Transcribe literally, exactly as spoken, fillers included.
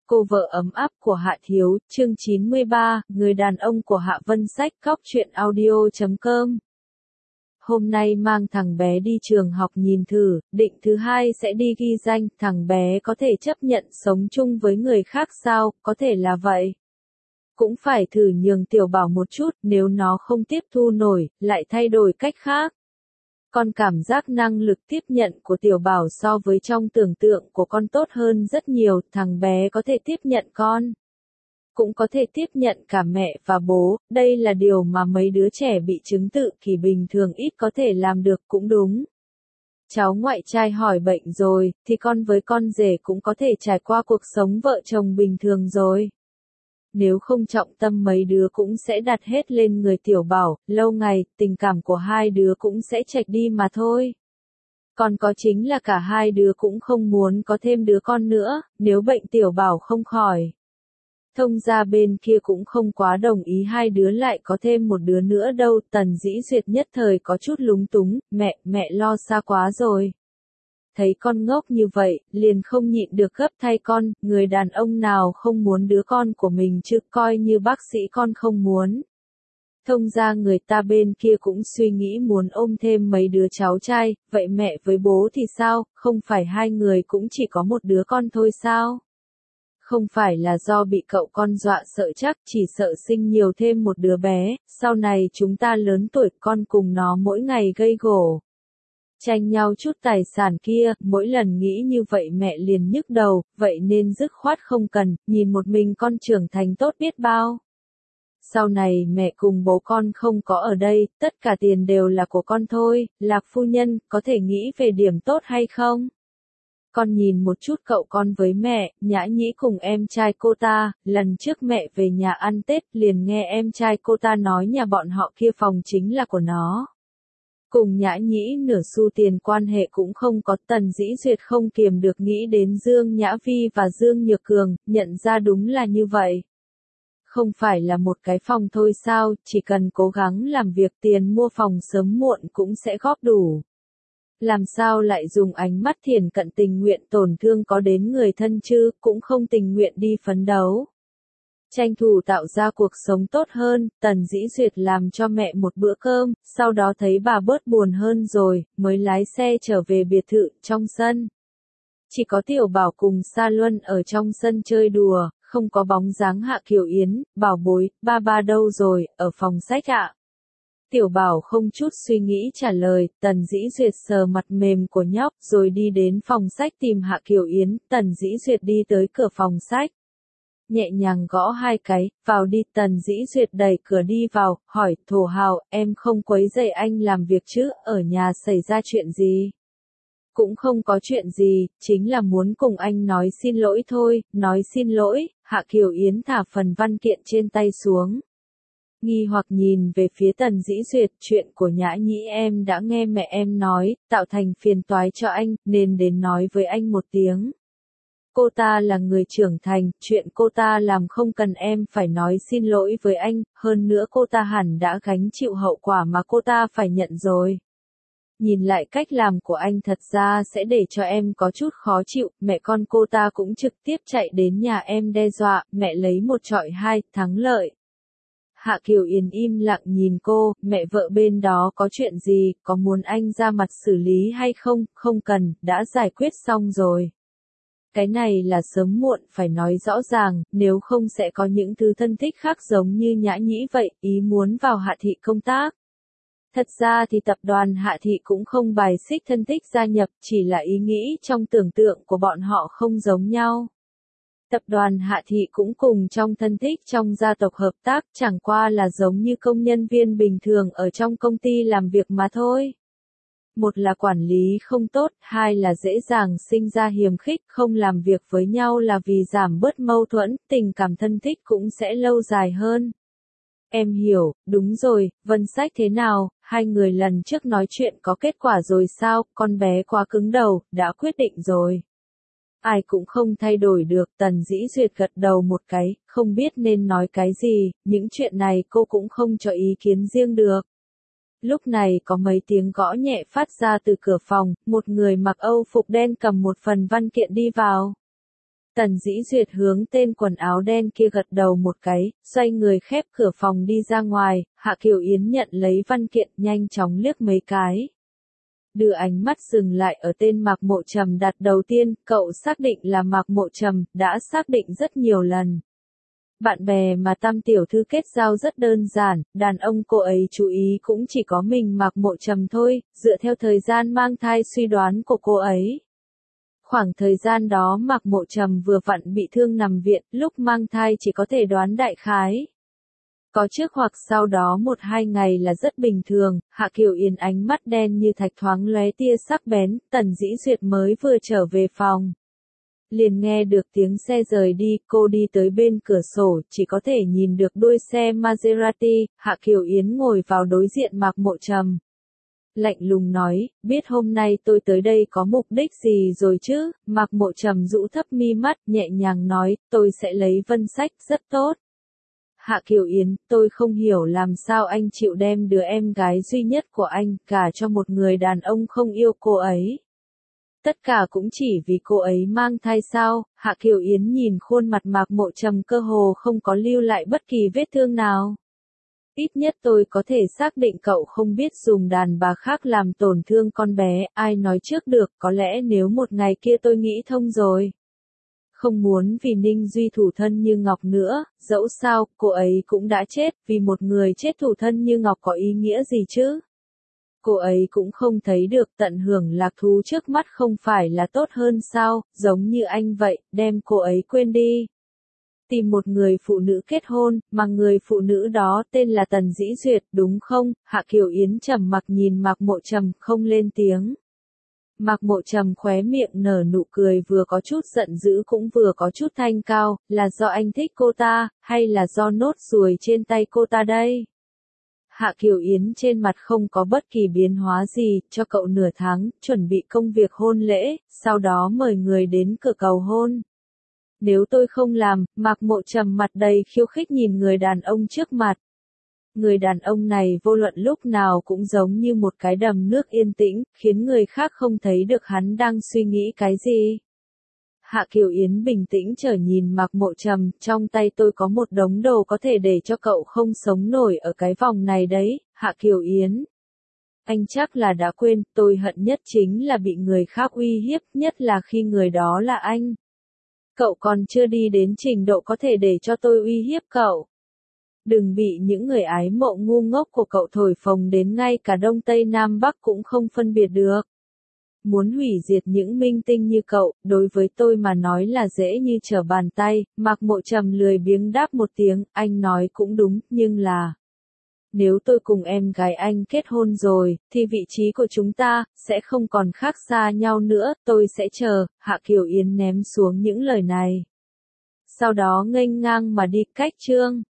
Cô vợ ấm áp của Hạ Thiếu, chương chín mươi ba, người đàn ông của Hạ Vân Sách, Cóc truyện audio chấm com. Hôm nay mang thằng bé đi trường học nhìn thử, định thứ hai sẽ đi ghi danh, thằng bé có thể chấp nhận sống chung với người khác sao, có thể là vậy. Cũng phải thử nhường Tiểu Bảo một chút, nếu nó không tiếp thu nổi, lại thay đổi cách khác. Con cảm giác năng lực tiếp nhận của Tiểu Bảo so với trong tưởng tượng của con tốt hơn rất nhiều, thằng bé có thể tiếp nhận con. Cũng có thể tiếp nhận cả mẹ và bố, đây là điều mà mấy đứa trẻ bị chứng tự kỷ bình thường ít có thể làm được cũng đúng. Cháu ngoại trai hỏi bệnh rồi, thì con với con rể cũng có thể trải qua cuộc sống vợ chồng bình thường rồi. Nếu không trọng tâm mấy đứa cũng sẽ đặt hết lên người Tiểu Bảo, lâu ngày, tình cảm của hai đứa cũng sẽ chệch đi mà thôi. Còn có chính là cả hai đứa cũng không muốn có thêm đứa con nữa, nếu bệnh Tiểu Bảo không khỏi. Thông gia bên kia cũng không quá đồng ý hai đứa lại có thêm một đứa nữa đâu, Tần Dĩ Duyệt nhất thời có chút lúng túng, mẹ, mẹ lo xa quá rồi. Thấy con ngốc như vậy, liền không nhịn được gấp thay con, người đàn ông nào không muốn đứa con của mình chứ, coi như bác sĩ con không muốn. Thông ra người ta bên kia cũng suy nghĩ muốn ôm thêm mấy đứa cháu trai, vậy mẹ với bố thì sao, không phải hai người cũng chỉ có một đứa con thôi sao? Không phải là do bị cậu con dọa sợ chắc, chỉ sợ sinh nhiều thêm một đứa bé, sau này chúng ta lớn tuổi con cùng nó mỗi ngày gây gổ. Tranh nhau chút tài sản kia, mỗi lần nghĩ như vậy mẹ liền nhức đầu, vậy nên dứt khoát không cần, nhìn một mình con trưởng thành tốt biết bao. Sau này mẹ cùng bố con không có ở đây, tất cả tiền đều là của con thôi, Lạc phu nhân, có thể nghĩ về điểm tốt hay không? Con nhìn một chút cậu con với mẹ, Nhã Nhĩ cùng em trai cô ta, lần trước mẹ về nhà ăn Tết liền nghe em trai cô ta nói nhà bọn họ kia phòng chính là của nó. Cùng Nhã Nhĩ nửa xu tiền quan hệ cũng không có, Tần Dĩ Duyệt không kiềm được nghĩ đến Dương Nhã Vi và Dương Nhược Cường, nhận ra đúng là như vậy. Không phải là một cái phòng thôi sao, chỉ cần cố gắng làm việc tiền mua phòng sớm muộn cũng sẽ góp đủ. Làm sao lại dùng ánh mắt thiển cận tình nguyện tổn thương có đến người thân chứ, cũng không tình nguyện đi phấn đấu. Tranh thủ tạo ra cuộc sống tốt hơn, Tần Dĩ Duyệt làm cho mẹ một bữa cơm, sau đó thấy bà bớt buồn hơn rồi, mới lái xe trở về biệt thự, trong sân. Chỉ có Tiểu Bảo cùng Sa Luân ở trong sân chơi đùa, không có bóng dáng Hạ Kiều Yến, bảo bối, ba ba đâu rồi, ở phòng sách ạ. Tiểu Bảo không chút suy nghĩ trả lời, Tần Dĩ Duyệt sờ mặt mềm của nhóc rồi đi đến phòng sách tìm Hạ Kiều Yến, Tần Dĩ Duyệt đi tới cửa phòng sách. Nhẹ nhàng gõ hai cái, vào đi, Tần Dĩ Duyệt đẩy cửa đi vào, hỏi, Thổ Hào, em không quấy rầy anh làm việc chứ, ở nhà xảy ra chuyện gì? Cũng không có chuyện gì, chính là muốn cùng anh nói xin lỗi thôi, nói xin lỗi, Hạ Kiều Yến thả phần văn kiện trên tay xuống. Nghi hoặc nhìn về phía Tần Dĩ Duyệt, chuyện của Nhã Nhĩ em đã nghe mẹ em nói, tạo thành phiền toái cho anh, nên đến nói với anh một tiếng. Cô ta là người trưởng thành, chuyện cô ta làm không cần em phải nói xin lỗi với anh, hơn nữa cô ta hẳn đã gánh chịu hậu quả mà cô ta phải nhận rồi. Nhìn lại cách làm của anh thật ra sẽ để cho em có chút khó chịu, mẹ con cô ta cũng trực tiếp chạy đến nhà em đe dọa, mẹ lấy một chọi hai, thắng lợi. Hạ Kiều Yến im lặng nhìn cô, mẹ vợ bên đó có chuyện gì, có muốn anh ra mặt xử lý hay không, không cần, đã giải quyết xong rồi. Cái này là sớm muộn phải nói rõ ràng, nếu không sẽ có những thứ thân thích khác giống như Nhã Nhĩ vậy, ý muốn vào Hạ thị công tác. Thật ra thì tập đoàn Hạ thị cũng không bài xích thân thích gia nhập, chỉ là ý nghĩ trong tưởng tượng của bọn họ không giống nhau. Tập đoàn Hạ thị cũng cùng trong thân thích trong gia tộc hợp tác, chẳng qua là giống như công nhân viên bình thường ở trong công ty làm việc mà thôi. Một là quản lý không tốt, hai là dễ dàng sinh ra hiềm khích, không làm việc với nhau là vì giảm bớt mâu thuẫn, tình cảm thân thích cũng sẽ lâu dài hơn. Em hiểu, đúng rồi, Vân Sách thế nào, hai người lần trước nói chuyện có kết quả rồi sao, con bé quá cứng đầu, đã quyết định rồi. Ai cũng không thay đổi được, Tần Dĩ Duyệt gật đầu một cái, không biết nên nói cái gì, những chuyện này cô cũng không cho ý kiến riêng được. Lúc này có mấy tiếng gõ nhẹ phát ra từ cửa phòng, một người mặc âu phục đen cầm một phần văn kiện đi vào. Tần Dĩ Duyệt hướng tên quần áo đen kia gật đầu một cái, xoay người khép cửa phòng đi ra ngoài, Hạ Kiều Yến nhận lấy văn kiện nhanh chóng liếc mấy cái. Đưa ánh mắt dừng lại ở tên Mạc Mộ Trầm đặt đầu tiên, cậu xác định là Mạc Mộ Trầm, đã xác định rất nhiều lần. Bạn bè mà Tam tiểu thư kết giao rất đơn giản, đàn ông cô ấy chú ý cũng chỉ có mình Mạc Mộ Trầm thôi, dựa theo thời gian mang thai suy đoán của cô ấy. Khoảng thời gian đó Mạc Mộ Trầm vừa vặn bị thương nằm viện, lúc mang thai chỉ có thể đoán đại khái. Có trước hoặc sau đó một hai ngày là rất bình thường, Hạ Kiều Yến ánh mắt đen như thạch thoáng lóe tia sắc bén, Tần Dĩ Duyệt mới vừa trở về phòng. Liền nghe được tiếng xe rời đi, cô đi tới bên cửa sổ, chỉ có thể nhìn được đuôi xe Maserati, Hạ Kiều Yến ngồi vào đối diện Mạc Mộ Trầm. Lạnh lùng nói, biết hôm nay tôi tới đây có mục đích gì rồi chứ, Mạc Mộ Trầm rũ thấp mi mắt, nhẹ nhàng nói, tôi sẽ lấy Vân Sách, rất tốt. Hạ Kiều Yến, tôi không hiểu làm sao anh chịu đem đứa em gái duy nhất của anh, cả cho một người đàn ông không yêu cô ấy. Tất cả cũng chỉ vì cô ấy mang thai sao, Hạ Kiều Yến nhìn khuôn mặt Mạc Mộ Trầm cơ hồ không có lưu lại bất kỳ vết thương nào. Ít nhất tôi có thể xác định cậu không biết dùng đàn bà khác làm tổn thương con bé, ai nói trước được, có lẽ nếu một ngày kia tôi nghĩ thông rồi. Không muốn vì Ninh Duy thủ thân như Ngọc nữa, dẫu sao, cô ấy cũng đã chết, vì một người chết thủ thân như Ngọc có ý nghĩa gì chứ? Cô ấy cũng không thấy được tận hưởng lạc thú trước mắt không phải là tốt hơn sao, giống như anh vậy, đem cô ấy quên đi. Tìm một người phụ nữ kết hôn, mà người phụ nữ đó tên là Tần Dĩ Duyệt, đúng không? Hạ Kiều Yến trầm mặc nhìn Mạc Mộ Trầm, không lên tiếng. Mạc Mộ Trầm khóe miệng nở nụ cười vừa có chút giận dữ cũng vừa có chút thanh cao, là do anh thích cô ta, hay là do nốt ruồi trên tay cô ta đây? Hạ Kiều Yến trên mặt không có bất kỳ biến hóa gì, cho cậu nửa tháng, chuẩn bị công việc hôn lễ, sau đó mời người đến cửa cầu hôn. Nếu tôi không làm, Mạc Mộ Trầm mặt đầy khiêu khích nhìn người đàn ông trước mặt. Người đàn ông này vô luận lúc nào cũng giống như một cái đầm nước yên tĩnh, khiến người khác không thấy được hắn đang suy nghĩ cái gì. Hạ Kiều Yến bình tĩnh trở nhìn Mạc Mộ Trầm, trong tay tôi có một đống đồ có thể để cho cậu không sống nổi ở cái vòng này đấy, Hạ Kiều Yến. Anh chắc là đã quên, tôi hận nhất chính là bị người khác uy hiếp, nhất là khi người đó là anh. Cậu còn chưa đi đến trình độ có thể để cho tôi uy hiếp cậu. Đừng bị những người ái mộ ngu ngốc của cậu thổi phồng đến ngay cả Đông Tây Nam Bắc cũng không phân biệt được. Muốn hủy diệt những minh tinh như cậu, đối với tôi mà nói là dễ như trở bàn tay, Mạc Mộ Trầm lười biếng đáp một tiếng, anh nói cũng đúng, nhưng là... Nếu tôi cùng em gái anh kết hôn rồi, thì vị trí của chúng ta, sẽ không còn khác xa nhau nữa, tôi sẽ chờ, Hạ Kiều Yến ném xuống những lời này. Sau đó nghênh ngang mà đi cách chương.